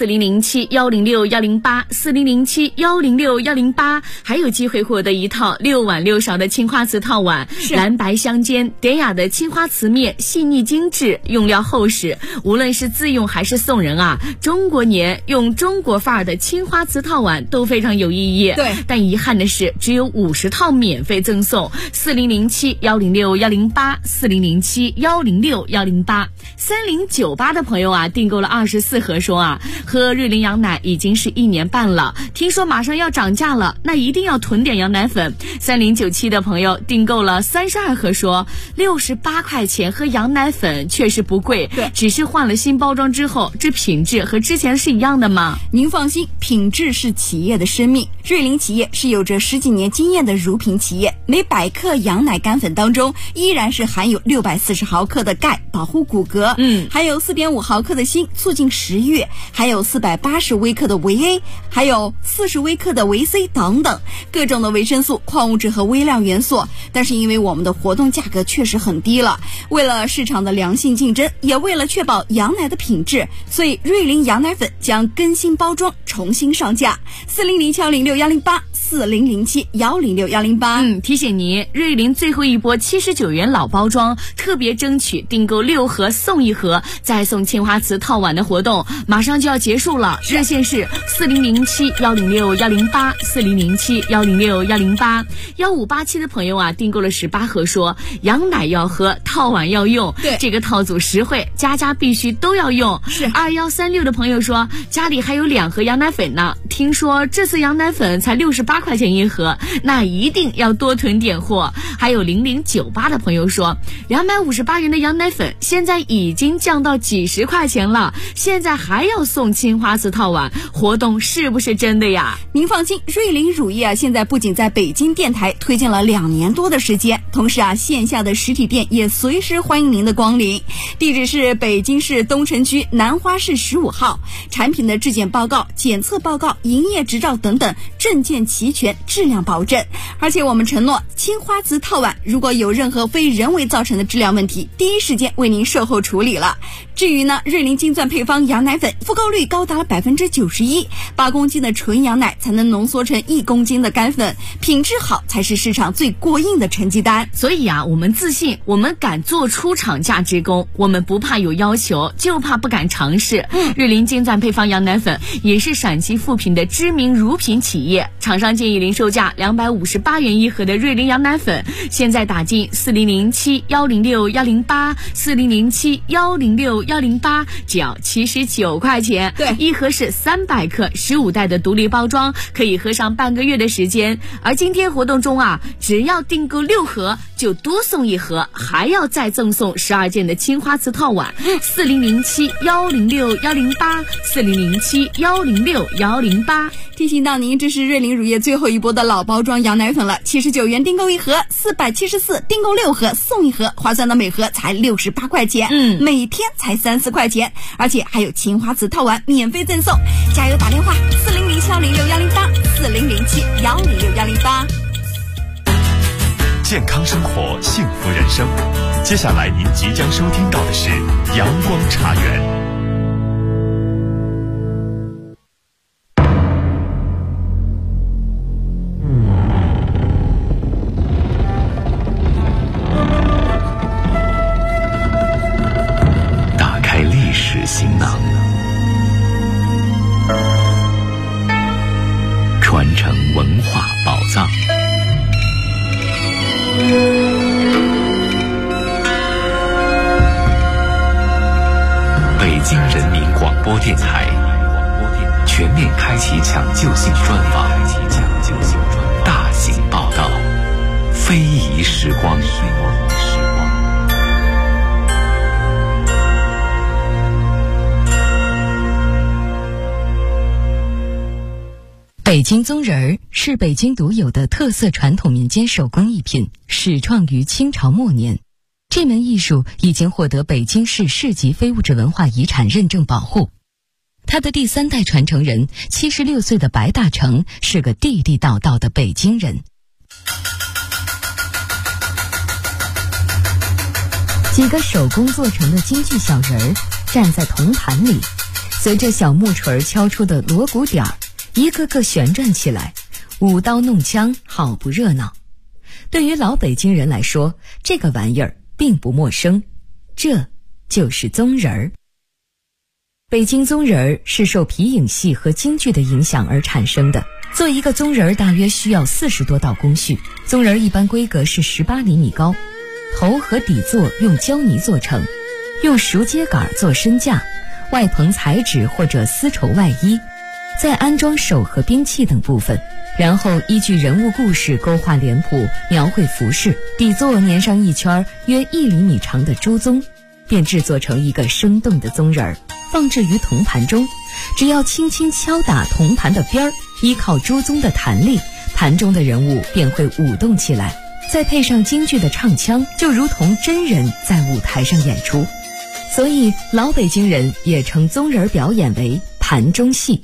S6: 4007106108、4007106108，还有机会获得一套6碗6勺的青花瓷套碗，蓝白相间典雅的青花瓷面，细腻精致，用料厚实，无论是自用还是送人啊，中国年用中国范儿的青花瓷套碗都非常有意义。
S5: 对，
S6: 但遗憾的是只有50套免费赠送，4007106108、4007106108。3098的朋友啊，订购了24盒，说啊，喝瑞麟羊奶已经是1年半了，听说马上要涨价了，那一定要囤点羊奶粉。3097的朋友订购了32盒，说68块钱喝羊奶粉确实不贵，
S5: 对，
S6: 只是换了新包装之后，这品质和之前是一样的吗？
S5: 您放心，品质是企业的生命。瑞麟企业是有着10几年经验的乳品企业，每100克羊奶干粉当中依然是含有640毫克的钙，保护骨骼，还有4.5毫克的锌，促进食欲，还有480微克的维 A， 还有40微克的维 C 等等，各种的维生素、矿物质和微量元素。但是因为我们的活动价格确实很低了，为了市场的良性竞争，也为了确保羊奶的品质，所以瑞麟羊奶粉将更新包装，重新上架。4007106108、4007106108。
S6: 提醒您，瑞麟最后一波79元老包装特别争取订购6盒送1盒，再送青花瓷套碗的活动马上就要结束了，热线是4007106108、4007106108。1587的朋友啊，订购了18盒，说羊奶要喝，套碗要用，
S5: 对，
S6: 这个套组实惠，家家必须都要用。
S5: 是
S6: 2136的朋友说，家里还有2盒羊奶粉呢，听说这次羊奶粉才68块钱1盒，那一定要多囤点货。还有0098的朋友说，258元的羊奶粉现在已经降到几十块钱了，现在还要送青花瓷套碗，活动是不是真的呀？
S5: 您放心，瑞麟乳业啊，现在不仅在北京电台推荐了2年多的时间，同时啊，线下的实体店也随时欢迎您的光临。地址是北京市东城区南花市15号，产品的质检报告、检测报告、营业执照等等证件齐全，质量保证。而且我们承诺，青花瓷套碗如果有任何非人为造成的质量问题，第一时间为您售后处理了。至于呢，瑞麟金钻配方羊奶粉复购率高达了91%，8公斤的纯羊奶才能浓缩成1公斤的干粉，品质好才是市场最过硬的成绩单。
S6: 所以啊，我们自信，我们敢做出厂价职工，我们不怕有要求，就怕不敢尝试。瑞麟金钻配方羊奶粉也是陕西富平的知名乳品企业。 业，厂商建议零售价258元一盒的瑞麟羊奶粉，现在打进4007-106-108，4007-106-108，只要79块钱。
S5: 对，
S6: 一盒是300克，15袋的独立包装，可以喝上半个月的时间。而今天活动中啊，只要订购6盒就多送1盒，还要再赠送12件的青花瓷套碗。4007-106-108，4007-106-108。
S5: 提醒到您，这是瑞麟乳业最后一波的老包装羊奶粉了，79元订购1盒，474订购6盒送1盒，划算的每盒才68块钱，每天才3-4块钱，而且还有青花瓷套碗免费赠送。加油打电话400-106-108，40007-106-108。
S1: 健康生活，幸福人生。接下来您即将收听到的是阳光茶园。
S2: 打开历史行囊，传承文化宝藏。北京人民广播电台全面开启抢救性专访，大型报道，非遗时光。
S7: 北京棕人儿是北京独有的特色传统民间手工艺品，始创于清朝末年。这门艺术已经获得北京市市级非物质文化遗产认证保护。他的第3代传承人76岁的白大成是个地地道道的北京人。几个手工做成的京剧小人儿站在铜盘里，随着小木锤敲出的锣鼓点儿，一个个旋转起来，舞刀弄枪，好不热闹。对于老北京人来说，这个玩意儿并不陌生，这就是棕人儿。北京棕人儿是受皮影戏和京剧的影响而产生的。做一个棕人儿大约需要40多道工序。棕人儿一般规格是18厘米高，头和底座用胶泥做成，用熟秸秆做身架，外棚彩纸或者丝绸外衣，再安装手和兵器等部分，然后依据人物故事勾画脸谱，描绘服饰，底座粘上一圈约1厘米长的猪鬃，便制作成一个生动的棕人儿，放置于铜盘中。只要轻轻敲打铜盘的边儿，依靠猪鬃的弹力，盘中的人物便会舞动起来，再配上京剧的唱腔，就如同真人在舞台上演出。所以老北京人也称棕人表演为盘中戏。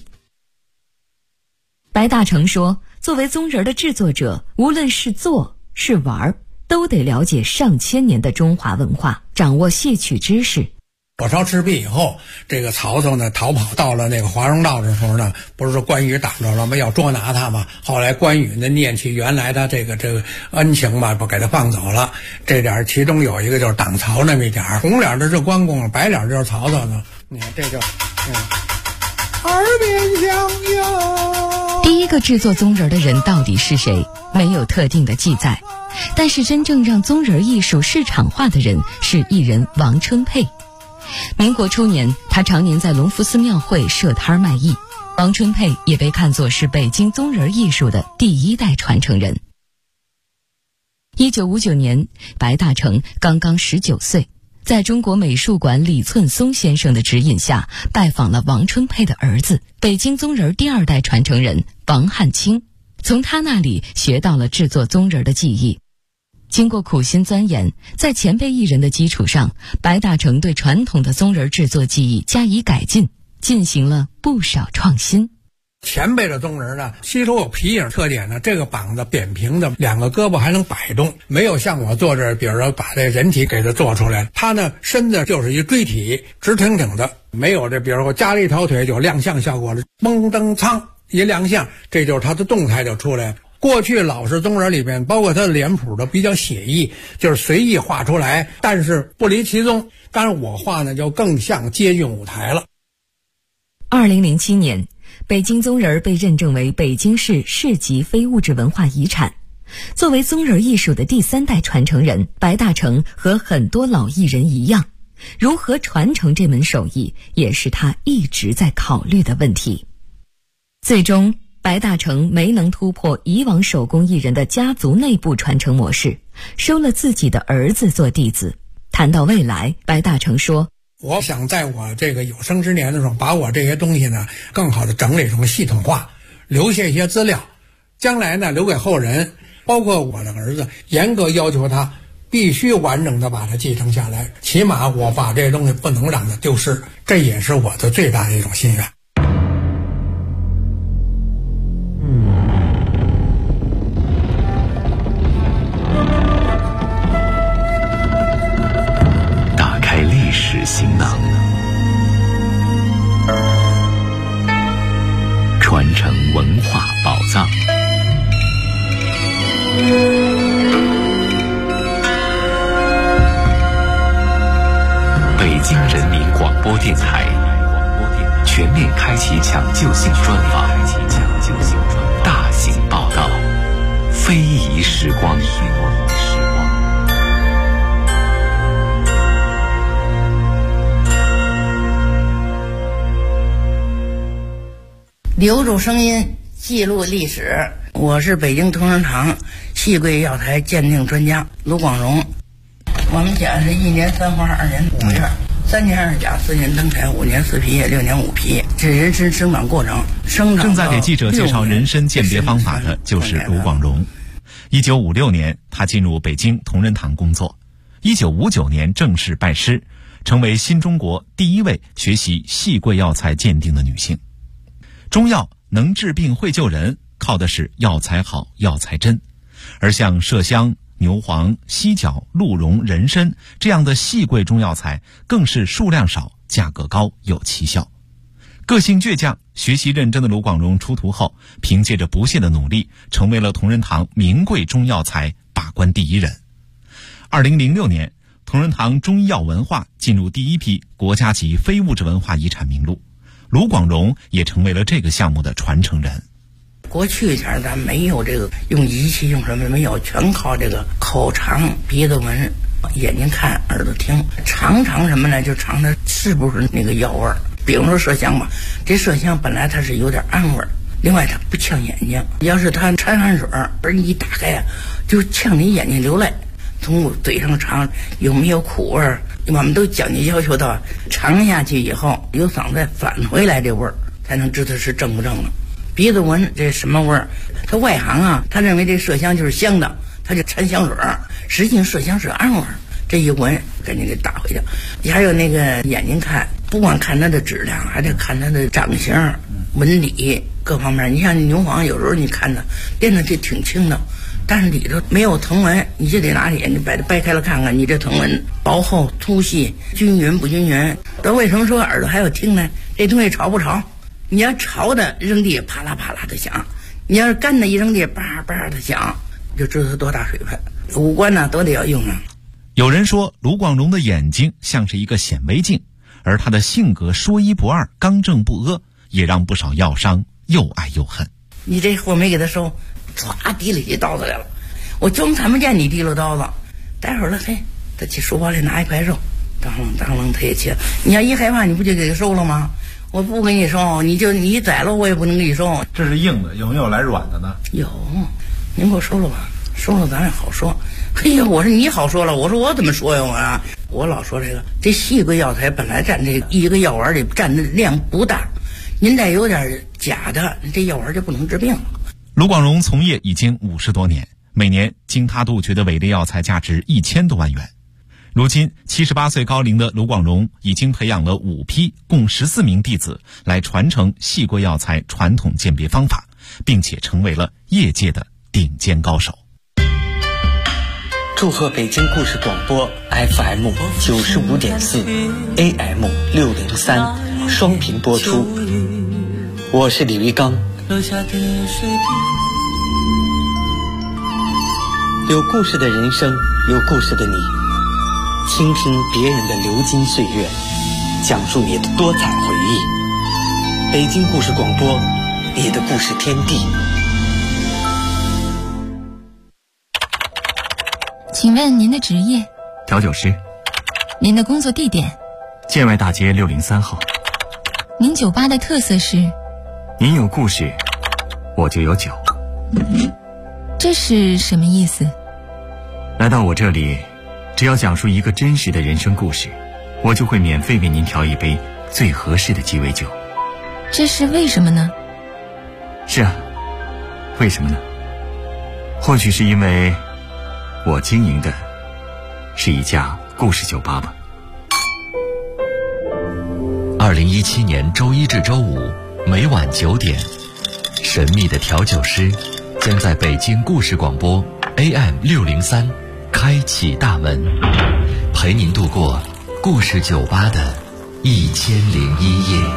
S7: 白大成说，作为棕人的制作者，无论是做是玩，都得了解上千年的中华文化，掌握戏曲知识。
S8: 火烧赤壁以后，这个曹操呢逃跑到了那个华容道的时候呢，不是说关羽挡着了吗？要捉拿他嘛。后来关羽呢念起原来的这个恩情嘛，不给他放走了。这点其中有一个就是挡曹那么一点，红脸的是关公，白脸就是曹操呢。你看这就耳边响哟。
S7: 第一个制作棕人的人到底是谁？没有特定的记载。但是真正让棕人艺术市场化的人是艺人王春佩。民国初年，他常年在隆福寺庙会设摊卖艺。王春佩也被看作是北京棕人艺术的第1代传承人。1959年，白大成刚刚19岁，在中国美术馆李寸松先生的指引下，拜访了王春佩的儿子，北京棕人第2代传承人王汉卿，从他那里学到了制作棕人的技艺。经过苦心钻研，在前辈艺人的基础上，白大成对传统的棕人制作技艺加以改进，进行了不少创新。
S8: 前辈的棕人呢，吸收有皮影特点呢，这个膀子扁平的，2个胳膊还能摆动，没有像我做这，比如说把这人体给它做出来，他呢身子就是一锥体，直挺挺的，没有这，比如说加了一条腿就亮相效果了，嘣噔噌一亮相，这就是他的动态就出来了。过去老式棕人里面，包括他的脸谱都比较写意，就是随意画出来，但是不离其宗。当然我画呢就更像接近舞台了。
S7: 2007年， 北京棕人被认证为北京市市级非物质文化遗产。作为棕人艺术的第3代传承人，白大成和很多老艺人一样，如何传承这门手艺也是他一直在考虑的问题。最终，白大成没能突破以往手工艺人的家族内部传承模式，收了自己的儿子做弟子。谈到未来，白大成说，
S8: 我想在我这个有生之年的时候，把我这些东西呢更好的整理成系统化，留下一些资料，将来呢留给后人，包括我的儿子，严格要求他必须完整的把它继承下来，起码我把这些东西不能让它丢失，这也是我的最大的一种心愿。
S2: 打开历史行囊，传承文化宝藏。北京人民广播电台全面开启抢救性专访，大型报道，非遗时光。
S9: 留住声音，记录历史。我是北京同仁堂细桂药材鉴定专家卢广荣。我们家是1年3花2年5月，3年2甲4年登台5年4皮叶6年5皮，这人参生长过程。
S2: 正在给记者介绍人参鉴别方法的就是卢广荣。1956年，他进入北京同仁堂工作。1959年正式拜师，成为新中国第一位学习细桂药材鉴定的女性。中药能治病会救人，靠的是药材好、药材真。而像麝香、牛黄、犀角、鹿茸、人参这样的细桂中药材，更是数量少、价格高、有奇效。个性倔强、学习认真的卢广荣出徒后，凭借着不懈的努力，成为了同仁堂名贵中药材把关第一人。2006年，同仁堂中医药文化进入第一批国家级非物质文化遗产名录，卢广荣也成为了这个项目的传承人。
S9: 过去前咱没有这个用仪器用什么没有，全靠这个口尝、鼻子闻、眼睛看、耳朵听，尝什么呢？就尝它是不是那个药味儿。比如说麝香吧，这麝香本来它是有点暗味儿，另外它不呛眼睛，要是它掺汗水而你一打开啊，就呛你眼睛流泪。从嘴上尝有没有苦味儿，我们都讲究要求到尝下去以后有嗓子返回来这味儿，才能知道是正不正了。鼻子闻这什么味儿？他外行啊，他认为这麝香就是香的，他就掺香水，实际上麝香是暗味儿。这一闻赶紧给打回去。还有那个眼睛看，不光看它的质量，还得看它的长相、纹理各方面。你像牛黄，有时候你看它练的就挺轻的，但是里头没有藤纹，你就得拿着眼睛把它掰开了看看，你这藤纹薄厚、粗细、均匀不均匀。那为什么说耳朵还要听呢？这东西潮不潮？你要潮的扔地啪啦啪啦的响，你要是干的一扔地叭叭的响，就知道它多大水分。五官呢都得要用上。
S2: 有人说卢广荣的眼睛像是一个显微镜，而他的性格说一不二、刚正不阿，也让不少药商又爱又恨。
S9: 你这货没给他收，唰提了起刀子来了，我装看不见你提了刀子，待会儿了嘿，他去书包里拿一块肉，当啷他也切。你要一害怕，你不就给他收了吗？我不给你收，你宰了我也不能给你收。
S10: 这是硬的，有没有来软的呢？
S9: 有，您给我收了吧，收了咱也好说。嘿呀，我说你好说了，我说我怎么说呀我老说这细桂药材本来占这一个药丸里占的量不大，您再有点假的，这药丸就不能治病了。
S2: 卢广荣从业已经50多年，每年经他杜绝的伪劣药材价值1000多万元。如今78岁高龄的卢广荣已经培养了5批共14名弟子来传承细桂药材传统鉴别方法，并且成为了业界的顶尖高手。
S11: 祝贺北京故事广播 FM 95.4 AM 603双频播出，我是李维刚。有故事的人生，有故事的你，倾听别人的流金岁月，讲述你的多彩回忆。 北京故事广播，你的故事天地。
S7: 请问您的职业？
S12: 调酒师。
S7: 您的工作地点？
S12: 建外大街603号。
S7: 您酒吧的特色是？
S12: 您有故事，我就有酒。
S7: 这是什么意思？
S12: 来到我这里，只要讲述一个真实的人生故事，我就会免费为您调一杯最合适的鸡尾酒。
S7: 这是为什么呢？
S12: 是啊，为什么呢？或许是因为我经营的是一家故事酒吧吧。
S13: 2017年周一至周五每晚9点，神秘的调酒师将在北京故事广播 AM603开启大门，陪您度过故事酒吧的1001夜。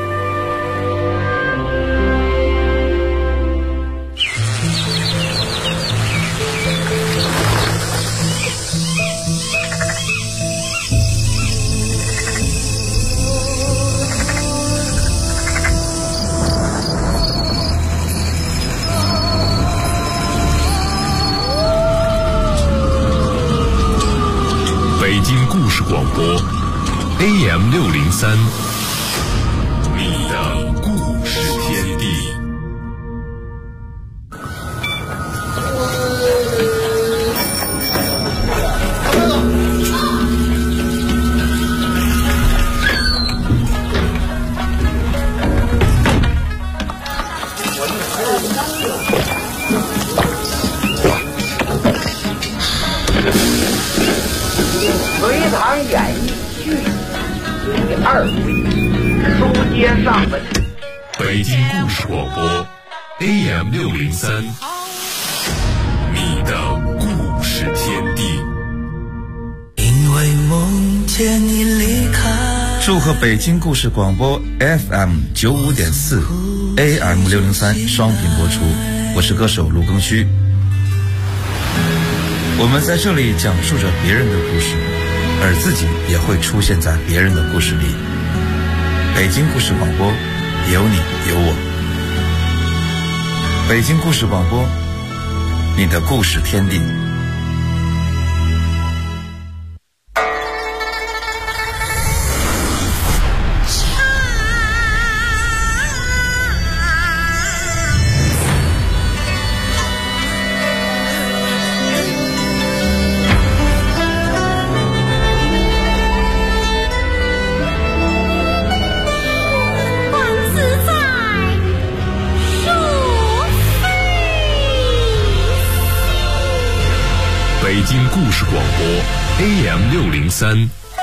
S1: 北京故事广播 AM603，你的故事天地。
S14: 隋唐演义序第2回，书接上文。
S1: 北京故事广播 AM603，你的故事天地。
S15: 因为梦见你离开。祝贺北京故事广播 FM95.4 AM603 双频播出，我是歌手卢庚戌。我们在这里讲述着别人的故事，而自己也会出现在别人的故事里。北京故事广播，有你有我。北京故事广播，你的故事天地。
S1: 北京故事广播 AM603，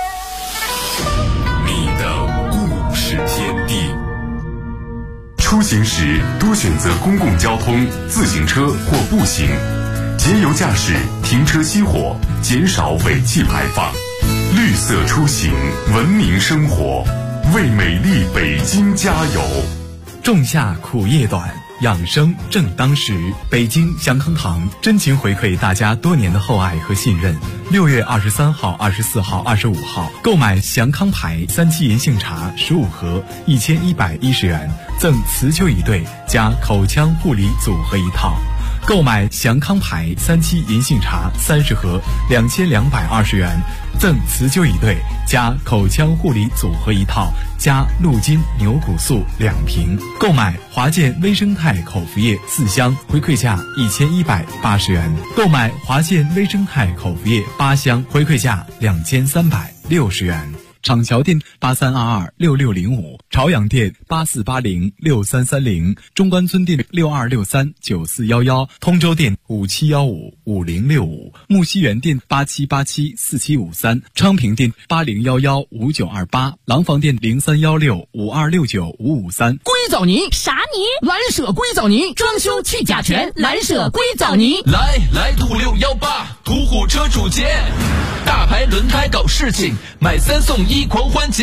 S1: 你的故事天地。出行时多选择公共交通、自行车或步行，节油驾驶，停车熄火，减少尾气排放。绿色出行，文明生活，为美丽北京加油。
S2: 仲夏苦夜短，养生正当时。北京祥康堂真情回馈大家多年的厚爱和信任。6月23号、24号、25号，购买祥康牌3七银杏茶15盒，1110元，赠辞旧一对加口腔护理组合一套。购买祥康牌3七银杏茶30盒，2220元，赠辞旧一对加口腔护理组合一套，加鹿筋牛骨素2瓶。购买华健微生态口服液4箱，回馈价1180元。购买华健微生态口服液8箱，回馈价2360元。厂桥店83226605，朝阳店84806330，中关村店62639411，通州店57155065，木樨园店87874753，昌平店80115928，廊坊店031652695553。
S16: 硅藻泥啥泥？蓝舍硅藻泥，装修去甲醛，蓝舍硅藻泥。
S17: 来途618，途虎车主节，大牌轮胎搞事情，买3送1狂欢节。